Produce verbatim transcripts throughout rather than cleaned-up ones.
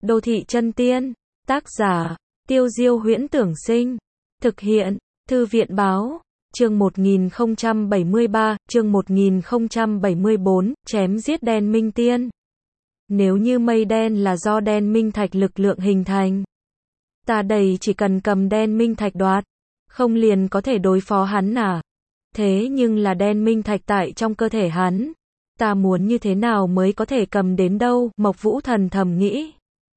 Đô thị chân tiên. Tác giả, Tiêu Diêu Huyễn Tưởng Sinh. Thực hiện, Thư viện Báo. Chương một nghìn không trăm bảy mươi ba, chương một nghìn không trăm bảy mươi bốn, chém giết đen minh tiên. Nếu như mây đen là do đen minh thạch lực lượng hình thành, ta đây chỉ cần cầm đen minh thạch đoạt, không liền có thể đối phó hắn à? Thế nhưng là đen minh thạch tại trong cơ thể hắn, ta muốn như thế nào mới có thể cầm đến đâu? Mộc Vũ Thần thầm nghĩ.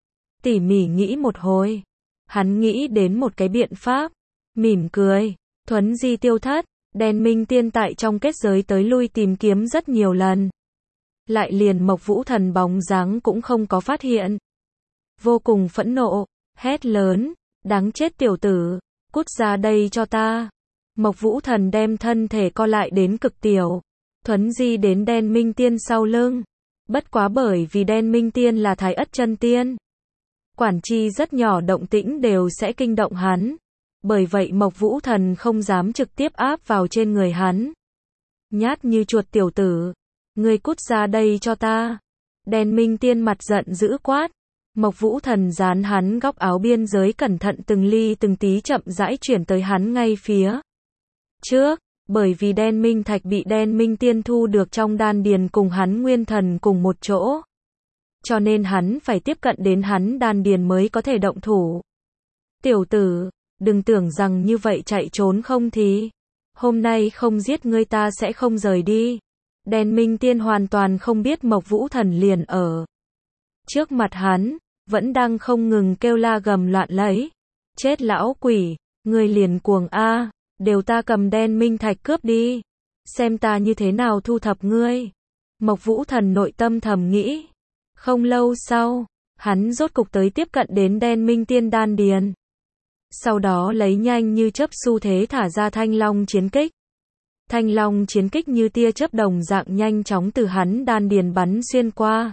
Tỉ mỉ nghĩ một hồi, hắn nghĩ đến một cái biện pháp, mỉm cười, thuấn di tiêu thất. Đen minh tiên tại trong kết giới tới lui tìm kiếm rất nhiều lần, lại liền Mộc Vũ Thần bóng dáng cũng không có phát hiện. Vô cùng phẫn nộ, hét lớn, đáng chết tiểu tử, cút ra đây cho ta. Mộc Vũ Thần đem thân thể co lại đến cực tiểu, thuấn di đến đen minh tiên sau lưng. Bất quá bởi vì đen minh tiên là thái ất chân tiên, quản chi rất nhỏ động tĩnh đều sẽ kinh động hắn. Bởi vậy Mộc Vũ Thần không dám trực tiếp áp vào trên người hắn. Nhát như chuột tiểu tử, ngươi cút ra đây cho ta. Đen minh tiên mặt giận dữ quát. Mộc Vũ Thần dán hắn góc áo biên giới cẩn thận từng ly từng tí chậm rãi chuyển tới hắn ngay phía trước. Bởi vì đen minh thạch bị đen minh tiên thu được trong đan điền cùng hắn nguyên thần cùng một chỗ, cho nên hắn phải tiếp cận đến hắn đan điền mới có thể động thủ. Tiểu tử, đừng tưởng rằng như vậy chạy trốn không thì, hôm nay không giết ngươi ta sẽ không rời đi. Đen minh tiên hoàn toàn không biết Mộc Vũ Thần liền ở trước mặt hắn, vẫn đang không ngừng kêu la gầm loạn lấy. Chết lão quỷ, ngươi liền cuồng a, đều ta cầm đen minh thạch cướp đi, xem ta như thế nào thu thập ngươi. Mộc Vũ Thần nội tâm thầm nghĩ. Không lâu sau, hắn rốt cục tới tiếp cận đến đen minh tiên đan điền. Sau đó lấy nhanh như chớp xu thế thả ra thanh long chiến kích. Thanh long chiến kích như tia chớp đồng dạng nhanh chóng từ hắn đan điền bắn xuyên qua,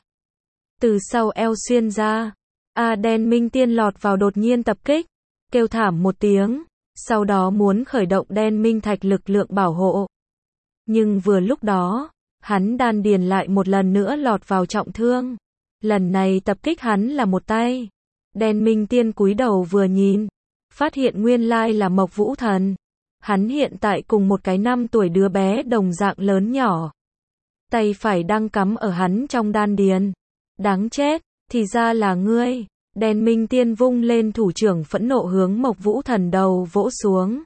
từ sau eo xuyên ra. A đen minh tiên lọt vào đột nhiên tập kích, kêu thảm một tiếng, sau đó muốn khởi động đen minh thạch lực lượng bảo hộ. Nhưng vừa lúc đó, hắn đan điền lại một lần nữa lọt vào trọng thương. Lần này tập kích hắn là một tay. Đen minh tiên cúi đầu vừa nhìn, phát hiện nguyên lai là Mộc Vũ Thần. Hắn hiện tại cùng một cái năm tuổi đứa bé đồng dạng lớn nhỏ. Tay phải đang cắm ở hắn trong đan điền. Đáng chết, thì ra là ngươi. Đen minh tiên vung lên thủ trưởng phẫn nộ hướng Mộc Vũ Thần đầu vỗ xuống.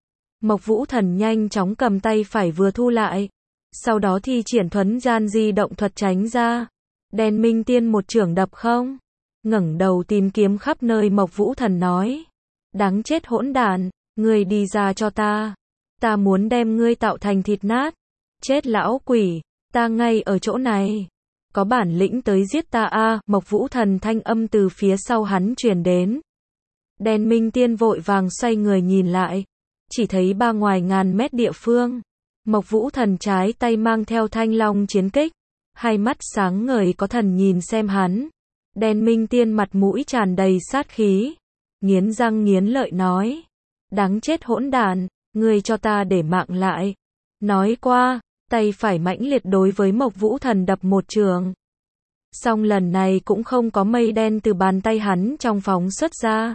Mộc Vũ Thần nhanh chóng cầm tay phải vừa thu lại, sau đó thi triển thuấn gian di động thuật tránh ra. Đen minh tiên một chưởng đập không, ngẩng đầu tìm kiếm khắp nơi. Mộc Vũ Thần nói. Đáng chết hỗn đản, ngươi đi ra cho ta. Ta muốn đem ngươi tạo thành thịt nát. Chết lão quỷ, ta ngay ở chỗ này. Có bản lĩnh tới giết ta a. Mộc Vũ Thần thanh âm từ phía sau hắn truyền đến. Đen minh tiên vội vàng xoay người nhìn lại, chỉ thấy ba ngoài ngàn mét địa phương, Mộc Vũ Thần trái tay mang theo thanh long chiến kích, hai mắt sáng ngời có thần nhìn xem hắn. Đen minh tiên mặt mũi tràn đầy sát khí, nghiến răng nghiến lợi nói. Đáng chết hỗn đản, ngươi cho ta để mạng lại. Nói qua, tay phải mãnh liệt đối với Mộc Vũ Thần đập một trường. Song lần này cũng không có mây đen từ bàn tay hắn trong phóng xuất ra.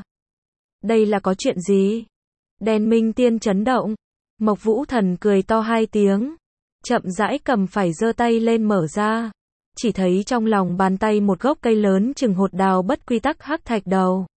Đây là có chuyện gì? Đen minh tiên chấn động. Mộc Vũ Thần cười to hai tiếng, chậm rãi cầm phải giơ tay lên mở ra. Chỉ thấy trong lòng bàn tay một gốc cây lớn chừng hột đào bất quy tắc hắc thạch đầu.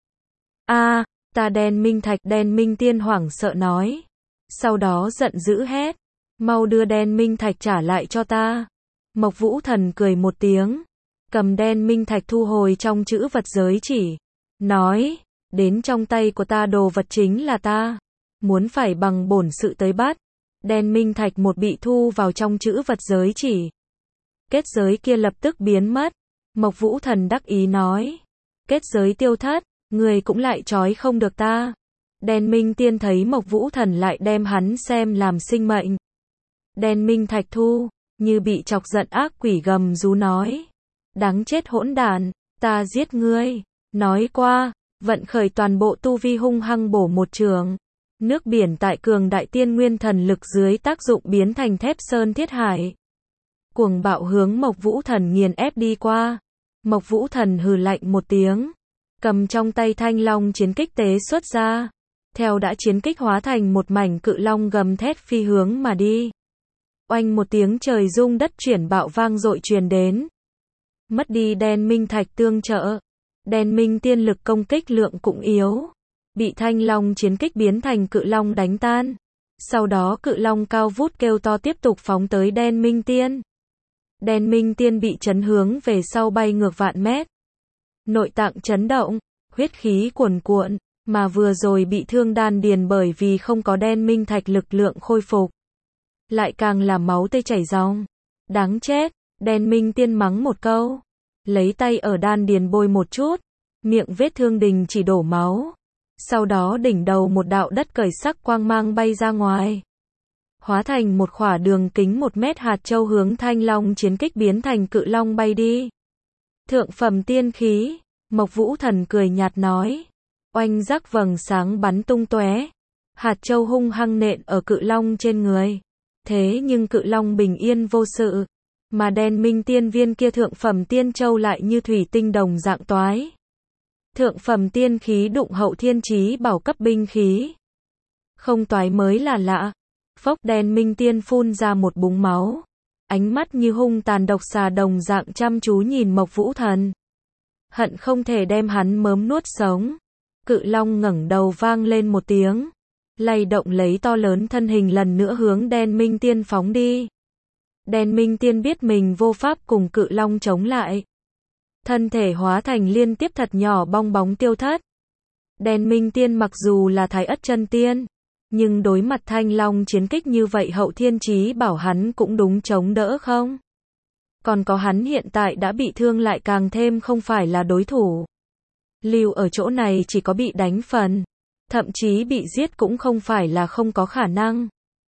A, ta đen minh thạch. Đen minh tiên hoảng sợ nói. Sau đó giận dữ hét. Mau đưa đen minh thạch trả lại cho ta. Mộc Vũ Thần cười một tiếng, cầm đen minh thạch thu hồi trong chữ vật giới chỉ. Nói, đến trong tay của ta đồ vật chính là ta. Muốn phải bằng bổn sự tới bắt. Đen minh thạch một bị thu vào trong chữ vật giới chỉ, kết giới kia lập tức biến mất. Mộc Vũ Thần đắc ý nói. Kết giới tiêu thất, người cũng lại trói không được ta. Đen minh tiên thấy Mộc Vũ Thần lại đem hắn xem làm sinh mệnh. Đen minh thạch thu, như bị chọc giận ác quỷ gầm rú nói. Đáng chết hỗn đản, ta giết ngươi. Nói qua, vận khởi toàn bộ tu vi hung hăng bổ một trường. Nước biển tại cường đại tiên nguyên thần lực dưới tác dụng biến thành thép sơn thiết hải. Cuồng bạo hướng Mộc Vũ Thần nghiền ép đi qua. Mộc Vũ Thần hừ lạnh một tiếng, cầm trong tay thanh long chiến kích tế xuất ra. Theo đã chiến kích hóa thành một mảnh cự long gầm thét phi hướng mà đi. Oanh một tiếng trời rung đất chuyển bạo vang dội truyền đến. Mất đi đen minh thạch tương trợ. Đen minh tiên lực công kích lượng cũng yếu. Bị thanh long chiến kích biến thành cự long đánh tan. Sau đó cự long cao vút kêu to tiếp tục phóng tới đen minh tiên. Đen minh tiên bị chấn hướng về sau bay ngược vạn mét. Nội tạng chấn động, huyết khí cuồn cuộn, mà vừa rồi bị thương đan điền bởi vì không có đen minh thạch lực lượng khôi phục. Lại càng là máu tươi chảy ròng. Đáng chết, đen minh tiên mắng một câu. Lấy tay ở đan điền bôi một chút. Miệng vết thương đình chỉ đổ máu. Sau đó đỉnh đầu một đạo đất cởi sắc quang mang bay ra ngoài. Hóa thành một khỏa đường kính một mét hạt châu hướng thanh long chiến kích biến thành cự long bay đi. Thượng phẩm tiên khí, Mộc Vũ Thần cười nhạt nói. Oanh rắc vầng sáng bắn tung tóe. Hạt châu hung hăng nện ở cự long trên người. Thế nhưng cự long bình yên vô sự. Mà đen minh tiên viên kia thượng phẩm tiên châu lại như thủy tinh đồng dạng toái. Thượng phẩm tiên khí đụng hậu thiên chí bảo cấp binh khí. Không toái mới là lạ. Phốc đen minh tiên phun ra một búng máu. Ánh mắt như hung tàn độc xà đồng dạng chăm chú nhìn Mộc Vũ Thần. Hận không thể đem hắn mớm nuốt sống. Cự long ngẩng đầu vang lên một tiếng. Lay động lấy to lớn thân hình lần nữa hướng đen minh tiên phóng đi. Đen minh tiên biết mình vô pháp cùng cự long chống lại. Thân thể hóa thành liên tiếp thật nhỏ bong bóng tiêu thất. Đen minh tiên mặc dù là thái ất chân tiên. Nhưng đối mặt thanh long chiến kích như vậy hậu thiên chí bảo hắn cũng đúng chống đỡ không? Còn có hắn hiện tại đã bị thương lại càng thêm không phải là đối thủ. Lưu ở chỗ này chỉ có bị đánh phần. Thậm chí bị giết cũng không phải là không có khả năng.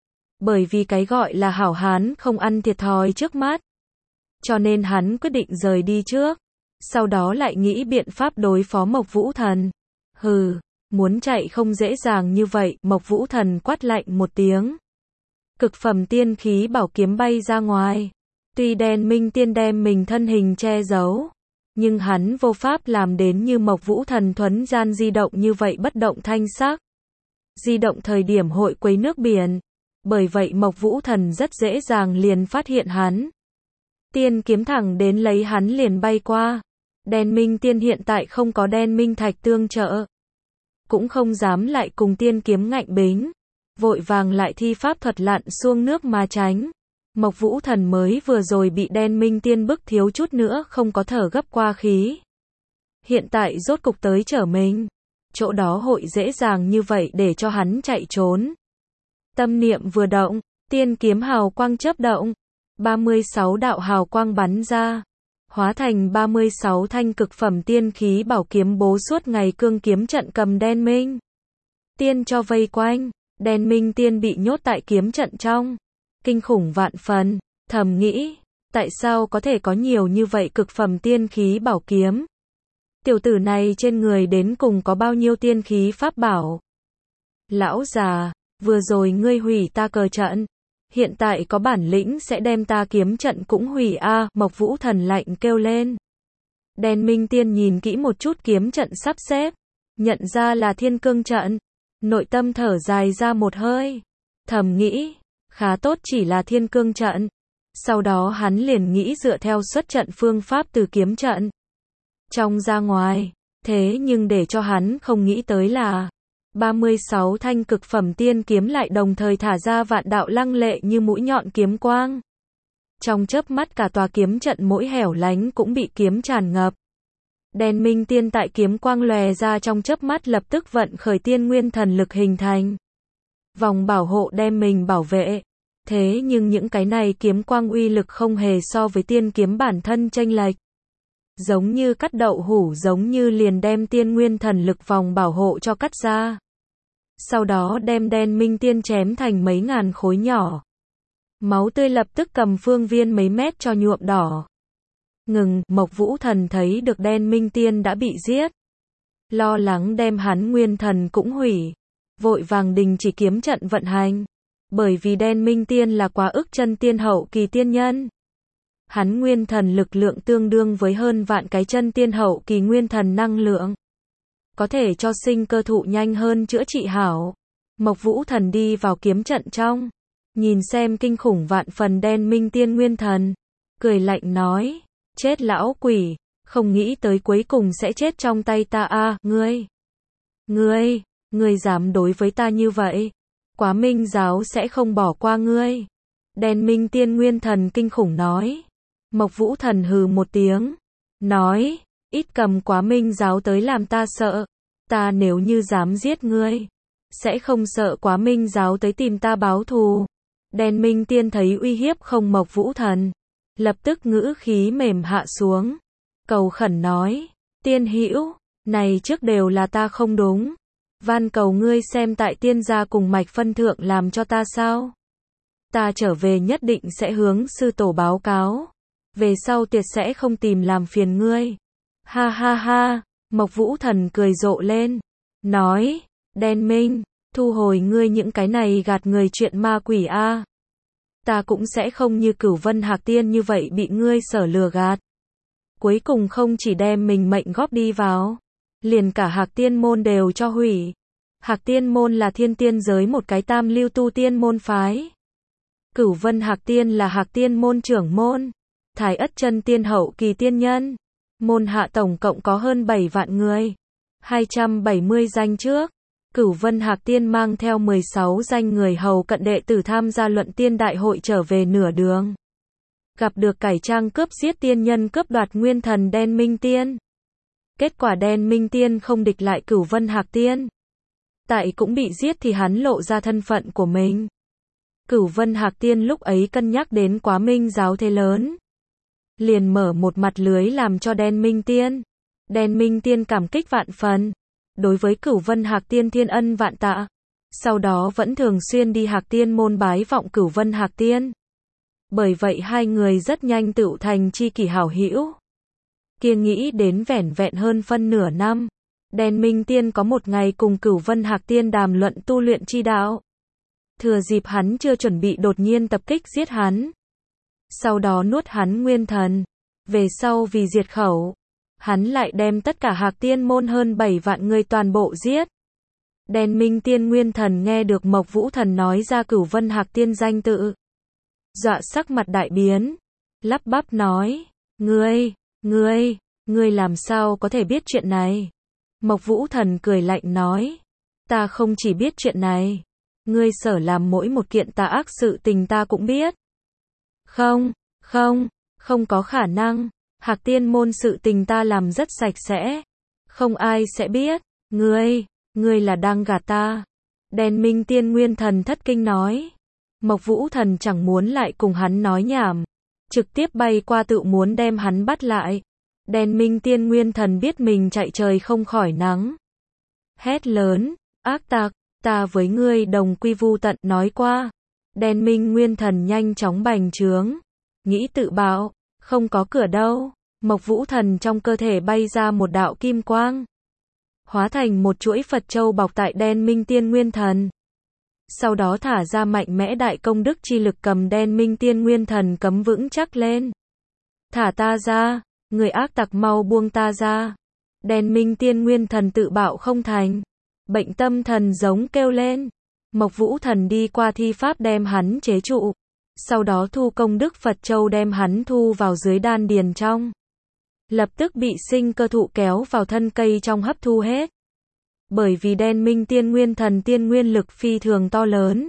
Bởi vì cái gọi là hảo hán không ăn thiệt thòi trước mắt. Cho nên hắn quyết định rời đi trước. Sau đó lại nghĩ biện pháp đối phó Mộc Vũ Thần. Hừ, muốn chạy không dễ dàng như vậy, Mộc Vũ Thần quát lạnh một tiếng. Cực phẩm tiên khí bảo kiếm bay ra ngoài. Tuy đen minh tiên đem mình thân hình che giấu. Nhưng hắn vô pháp làm đến như Mộc Vũ Thần thuấn gian di động như vậy bất động thanh sắc. Di động thời điểm hội quấy nước biển. Bởi vậy Mộc Vũ Thần rất dễ dàng liền phát hiện hắn. Tiên kiếm thẳng đến lấy hắn liền bay qua. Đen minh tiên hiện tại không có đen minh thạch tương trợ. Cũng không dám lại cùng tiên kiếm ngạnh bính. Vội vàng lại thi pháp thuật lặn xuông nước mà tránh. Mộc Vũ Thần mới vừa rồi bị đen minh tiên bức thiếu chút nữa không có thở gấp qua khí. Hiện tại rốt cục tới trở mình. Chỗ đó hội dễ dàng như vậy để cho hắn chạy trốn. Tâm niệm vừa động, tiên kiếm hào quang chớp động. ba mươi sáu đạo hào quang bắn ra. Hóa thành ba mươi sáu thanh cực phẩm tiên khí bảo kiếm bố suốt ngày cương kiếm trận cầm đen minh. Tiên cho vây quanh, đen minh tiên bị nhốt tại kiếm trận trong. Kinh khủng vạn phần, thầm nghĩ, tại sao có thể có nhiều như vậy cực phẩm tiên khí bảo kiếm? Tiểu tử này trên người đến cùng có bao nhiêu tiên khí pháp bảo? Lão già, vừa rồi ngươi hủy ta cờ trận. Hiện tại có bản lĩnh sẽ đem ta kiếm trận cũng hủy a à, Mộc Vũ Thần lạnh kêu lên. Đen minh tiên nhìn kỹ một chút kiếm trận sắp xếp. Nhận ra là thiên cương trận. Nội tâm thở dài ra một hơi. Thầm nghĩ, khá tốt chỉ là thiên cương trận. Sau đó hắn liền nghĩ dựa theo xuất trận phương pháp từ kiếm trận. Trong ra ngoài. Thế nhưng để cho hắn không nghĩ tới là ba mươi sáu thanh cực phẩm tiên kiếm lại đồng thời thả ra vạn đạo lăng lệ như mũi nhọn kiếm quang. Trong chớp mắt cả tòa kiếm trận mỗi hẻo lánh cũng bị kiếm tràn ngập. Đen minh tiên tại kiếm quang lòe ra trong chớp mắt lập tức vận khởi tiên nguyên thần lực hình thành. Vòng bảo hộ đem mình bảo vệ. Thế nhưng những cái này kiếm quang uy lực không hề so với tiên kiếm bản thân chênh lệch. Giống như cắt đậu hủ giống như liền đem tiên nguyên thần lực vòng bảo hộ cho cắt ra. Sau đó đem đen minh tiên chém thành mấy ngàn khối nhỏ. Máu tươi lập tức cầm phương viên mấy mét cho nhuộm đỏ. Ngừng, Mộc Vũ Thần thấy được đen minh tiên đã bị giết. Lo lắng đem hắn nguyên thần cũng hủy. Vội vàng đình chỉ kiếm trận vận hành. Bởi vì đen minh tiên là quá ức chân tiên hậu kỳ tiên nhân. Hắn nguyên thần lực lượng tương đương với hơn vạn cái chân tiên hậu kỳ nguyên thần năng lượng. có thể cho sinh cơ thụ nhanh hơn chữa trị hảo. Mộc Vũ Thần đi vào kiếm trận trong, nhìn xem kinh khủng vạn phần đen minh tiên nguyên thần, cười lạnh nói, chết lão quỷ, không nghĩ tới cuối cùng sẽ chết trong tay ta a, à, ngươi, ngươi, ngươi dám đối với ta như vậy, Quá Minh giáo sẽ không bỏ qua ngươi. Đen minh tiên nguyên thần kinh khủng nói. Mộc Vũ Thần hừ một tiếng, nói, ít cầm Quá Minh giáo tới làm ta sợ, ta nếu như dám giết ngươi, sẽ không sợ Quá Minh giáo tới tìm ta báo thù. Đen minh tiên thấy uy hiếp không Mộc Vũ Thần, lập tức ngữ khí mềm hạ xuống, cầu khẩn nói, tiên hữu, này trước đều là ta không đúng, van cầu ngươi xem tại tiên gia cùng mạch phân thượng làm cho ta sao. Ta trở về nhất định sẽ hướng sư tổ báo cáo, về sau tuyệt sẽ không tìm làm phiền ngươi. Ha ha ha, Mộc Vũ Thần cười rộ lên, nói, đen minh, thu hồi ngươi những cái này gạt người chuyện ma quỷ a. Ta cũng sẽ không như Cửu Vân Hạc Tiên như vậy bị ngươi sở lừa gạt. Cuối cùng không chỉ đem mình mệnh góp đi vào, liền cả Hạc Tiên môn đều cho hủy. Hạc Tiên môn là thiên tiên giới một cái tam lưu tu tiên môn phái. Cửu Vân Hạc Tiên là Hạc Tiên môn trưởng môn, Thái Ất chân tiên hậu kỳ tiên nhân. Môn hạ tổng cộng có hơn bảy vạn người, hai trăm bảy mươi danh trước. Cửu Vân Hạc Tiên mang theo mười sáu danh người hầu cận đệ tử tham gia luận tiên đại hội trở về nửa đường, gặp được cải trang cướp giết tiên nhân cướp đoạt nguyên thần đen minh tiên. Kết quả đen minh tiên không địch lại Cửu Vân Hạc Tiên, tại cũng bị giết thì hắn lộ ra thân phận của mình. Cửu Vân Hạc Tiên lúc ấy cân nhắc đến Quá Minh giáo thế lớn, liền mở một mặt lưới làm cho đen minh tiên. Đen minh tiên cảm kích vạn phần, đối với Cửu Vân Hạc Tiên thiên ân vạn tạ. Sau đó vẫn thường xuyên đi Hạc Tiên môn bái vọng Cửu Vân Hạc Tiên. Bởi vậy hai người rất nhanh tựu thành tri kỷ hảo hữu. Kia nghĩ đến vẻn vẹn hơn phân nửa năm, đen minh tiên có một ngày cùng Cửu Vân Hạc Tiên đàm luận tu luyện chi đạo. Thừa dịp hắn chưa chuẩn bị đột nhiên tập kích giết hắn, sau đó nuốt hắn nguyên thần. Về sau vì diệt khẩu, hắn lại đem tất cả Hạc Tiên môn hơn bảy vạn người toàn bộ giết. Đen minh tiên nguyên thần nghe được Mộc Vũ Thần nói ra Cửu Vân Hạc Tiên danh tự, dọa sắc mặt đại biến, lắp bắp nói, ngươi, ngươi, ngươi làm sao có thể biết chuyện này? Mộc Vũ Thần cười lạnh nói, ta không chỉ biết chuyện này, ngươi sở làm mỗi một kiện tà ác sự tình ta cũng biết. Không, không, không có khả năng, Hạc Tiên môn sự tình ta làm rất sạch sẽ, không ai sẽ biết, ngươi, ngươi là đang gạt ta. Đen minh tiên nguyên thần thất kinh nói. Mộc Vũ Thần chẳng muốn lại cùng hắn nói nhảm, trực tiếp bay qua tự muốn đem hắn bắt lại. Đen minh tiên nguyên thần biết mình chạy trời không khỏi nắng, hét lớn, ác tặc, ta với ngươi đồng quy vu tận nói qua. Đen minh nguyên thần nhanh chóng bành trướng, nghĩ tự bạo, không có cửa đâu. Mộc Vũ Thần trong cơ thể bay ra một đạo kim quang, hóa thành một chuỗi Phật châu bọc tại đen minh tiên nguyên thần. Sau đó thả ra mạnh mẽ đại công đức chi lực cầm đen minh tiên nguyên thần cấm vững chắc lên. Thả ta ra, người ác tặc mau buông ta ra. Đen minh tiên nguyên thần tự bạo không thành, bệnh tâm thần giống kêu lên. Mộc Vũ Thần đi qua thi pháp đem hắn chế trụ, sau đó thu công đức Phật châu đem hắn thu vào dưới đan điền trong. Lập tức bị sinh cơ thụ kéo vào thân cây trong hấp thu hết. Bởi vì đen minh tiên nguyên thần tiên nguyên lực phi thường to lớn,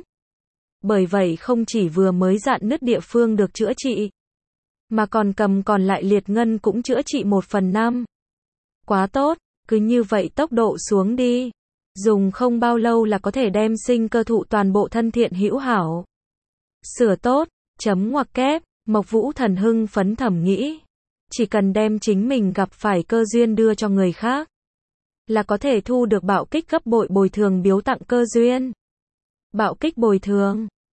bởi vậy không chỉ vừa mới dạn nứt địa phương được chữa trị, mà còn cầm còn lại liệt ngân cũng chữa trị một phần năm. Quá tốt, cứ như vậy tốc độ xuống đi, dùng không bao lâu là có thể đem sinh cơ thụ toàn bộ thân thiện hữu hảo. Sửa tốt, chấm ngoặc kép, Mộc Vũ Thần hưng phấn thầm nghĩ, chỉ cần đem chính mình gặp phải cơ duyên đưa cho người khác, là có thể thu được bạo kích gấp bội bồi thường biếu tặng cơ duyên. Bạo kích bồi thường,